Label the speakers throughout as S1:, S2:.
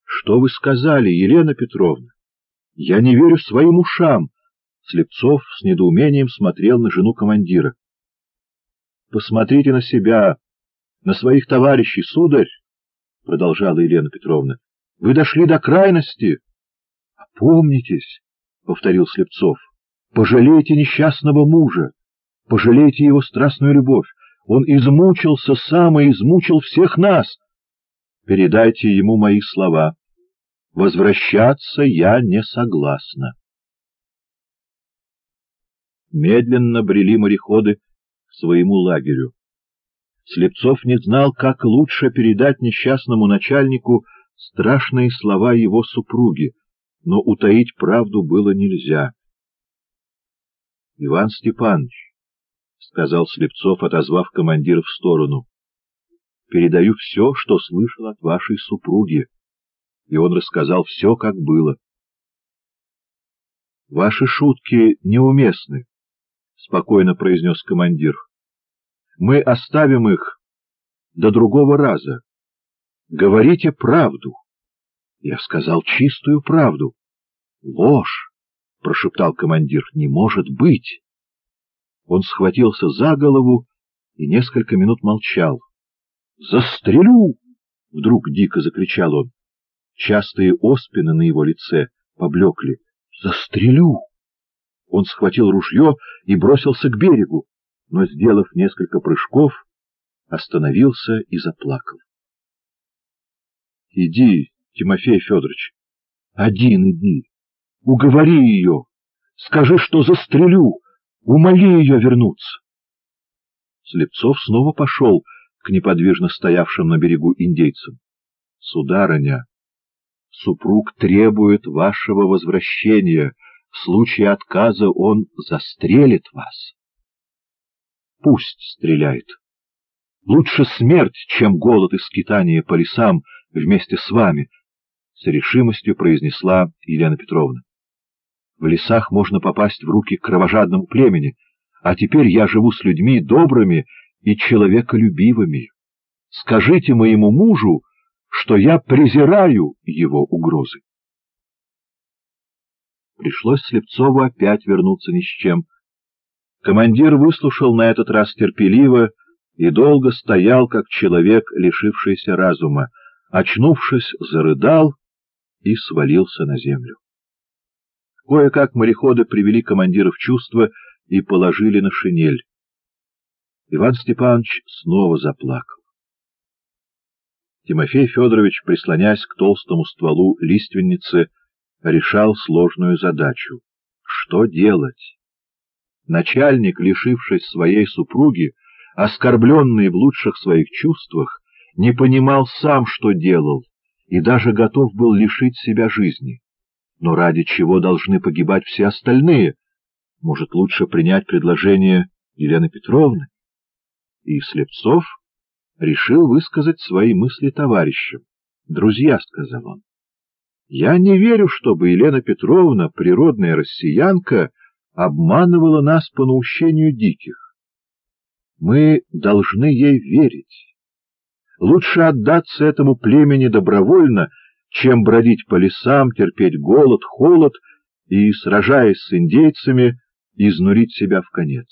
S1: Что вы сказали, Елена Петровна? Я не верю своим ушам. Слепцов с недоумением смотрел на жену командира. Посмотрите на себя, на своих товарищей, сударь, продолжала Елена Петровна. Вы дошли до крайности. Опомнитесь, повторил Слепцов. Пожалейте несчастного мужа, пожалейте его страстную любовь. Он измучился сам и измучил всех нас. Передайте ему мои слова. Возвращаться я не согласна. Медленно брели мореходы к своему лагерю. Слепцов не знал, как лучше передать несчастному начальнику страшные слова его супруги, но утаить правду было нельзя. — Иван Степанович, — сказал Слепцов, отозвав командира в сторону, — передаю все, что слышал от вашей супруги. И он рассказал все, как было. — Ваши шутки неуместны, — спокойно произнес командир. — Мы оставим их до другого раза. Говорите правду. Я сказал чистую правду. — Ложь, — прошептал командир, — не может быть. Он схватился за голову и несколько минут молчал. — Застрелю! — вдруг дико закричал он. Частые оспины на его лице поблекли. — Застрелю! Он схватил ружье и бросился к берегу, но, сделав несколько прыжков, остановился и заплакал. — Иди, Тимофей Федорович, один иди, уговори ее, скажи, что застрелю, умоли ее вернуться. Слепцов снова пошел к неподвижно стоявшим на берегу индейцам. — Сударыня, супруг требует вашего возвращения. В случае отказа он застрелит вас. Пусть стреляет. Лучше смерть, чем голод и скитание по лесам вместе с вами, — с решимостью произнесла Елена Петровна. В лесах можно попасть в руки кровожадному племени, а теперь я живу с людьми добрыми и человеколюбивыми. Скажите моему мужу, что я презираю его угрозы. Пришлось Слепцову опять вернуться ни с чем. Командир выслушал на этот раз терпеливо и долго стоял, как человек, лишившийся разума. Очнувшись, зарыдал и свалился на землю. Кое-как мореходы привели командира в чувство и положили на шинель. Иван Степанович снова заплакал. Тимофей Федорович, прислонясь к толстому стволу лиственницы, решал сложную задачу. Что делать? Начальник, лишившись своей супруги, оскорбленный в лучших своих чувствах, не понимал сам, что делал, и даже готов был лишить себя жизни. Но ради чего должны погибать все остальные? Может, лучше принять предложение Елены Петровны? И Слепцов решил высказать свои мысли товарищам. «Друзья», — сказал он, — «я не верю, чтобы Елена Петровна, природная россиянка, обманывала нас по наущению диких. Мы должны ей верить. Лучше отдаться этому племени добровольно, чем бродить по лесам, терпеть голод, холод и, сражаясь с индейцами, изнурить себя в конец».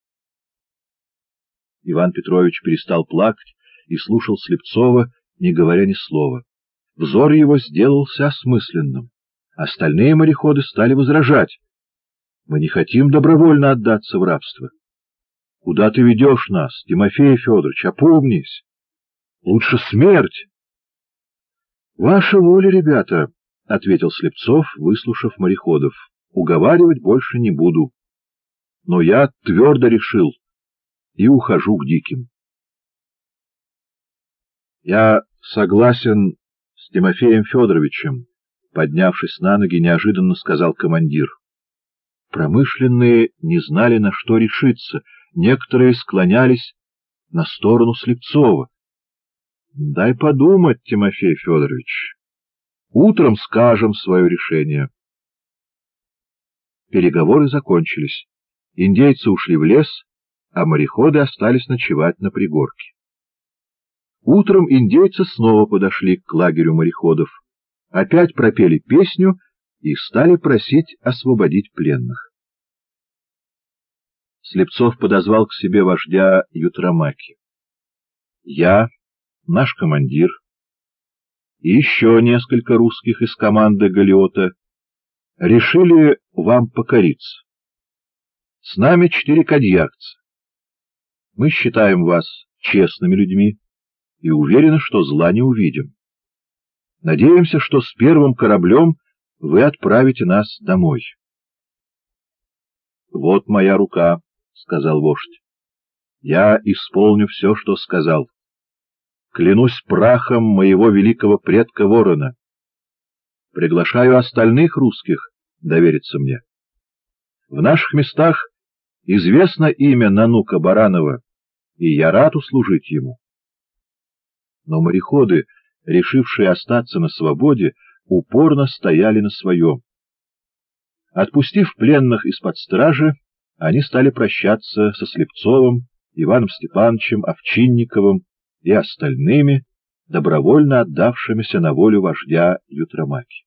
S1: Иван Петрович перестал плакать и слушал Слепцова, не говоря ни слова. Взор его сделался осмысленным. Остальные мореходы стали возражать. «Мы не хотим добровольно отдаться в рабство. Куда ты ведешь нас, Тимофей Федорович, опомнись! Лучше смерть!» «Ваша воля, ребята», — ответил Слепцов, выслушав мореходов. «Уговаривать больше не буду. Но я твердо решил и ухожу к диким». «Я согласен с Тимофеем Федоровичем», — поднявшись на ноги, неожиданно сказал командир. Промышленные не знали, на что решиться, некоторые склонялись на сторону Слепцова. «Дай подумать, Тимофей Федорович. Утром скажем свое решение». Переговоры закончились. Индейцы ушли в лес, а мореходы остались ночевать на пригорке. Утром индейцы снова подошли к лагерю мореходов. опять пропели песню и стали просить освободить пленных. Слепцов подозвал к себе вождя Ютрамаки. Я, наш командир и еще несколько русских из команды Галиота решили вам покориться. С нами 4 кадьякца. Мы считаем вас честными людьми и уверены, что зла не увидим. Надеемся, что с первым кораблем вы отправите нас домой. — Вот моя рука, — сказал вождь. — Я исполню все, что сказал. Клянусь прахом моего великого предка Ворона. Приглашаю остальных русских довериться мне. В наших местах известно имя Нанука Баранова, и я рад услужить ему. Но мореходы, решившие остаться на свободе, упорно стояли на своем. Отпустив пленных из-под стражи, они стали прощаться со Слепцовым, Иваном Степановичем, Овчинниковым и остальными, добровольно отдавшимися на волю вождя Ютрамаки.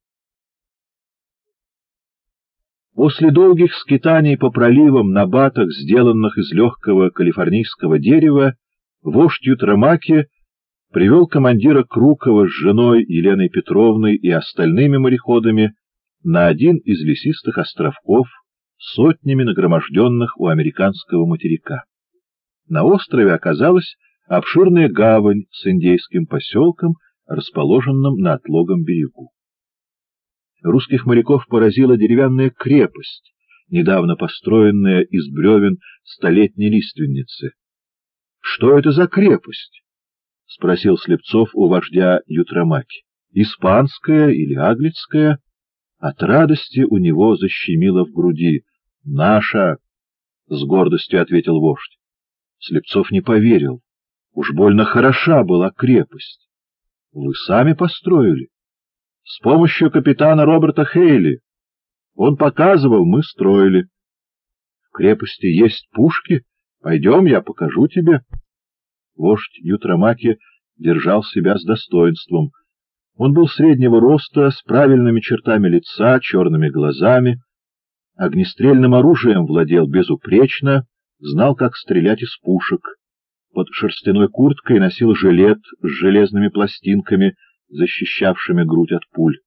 S1: После долгих скитаний по проливам на батах, сделанных из легкого калифорнийского дерева, вождь Ютрамаки привел командира Крукова с женой Еленой Петровной и остальными мореходами на один из лесистых островков, сотнями нагроможденных у американского материка. На острове оказалась обширная гавань с индейским поселком, расположенным на отлогом берегу. Русских моряков поразила деревянная крепость, недавно построенная из бревен столетней лиственницы. — Что это за крепость? — спросил Слепцов у вождя Ютрамаки. — Испанская или аглицкая? От радости у него защемило в груди. — Наша! — с гордостью ответил вождь. Слепцов не поверил. Уж больно хороша была крепость. — Вы сами построили? — С помощью капитана Роберта Хейли. Он показывал, мы строили. — В крепости есть пушки? Пойдем, я покажу тебе. Вождь Ютрамаки держал себя с достоинством. Он был среднего роста, с правильными чертами лица, черными глазами. Огнестрельным оружием владел безупречно, знал, как стрелять из пушек. Под шерстяной курткой носил жилет с железными пластинками, защищавшими грудь от пуль.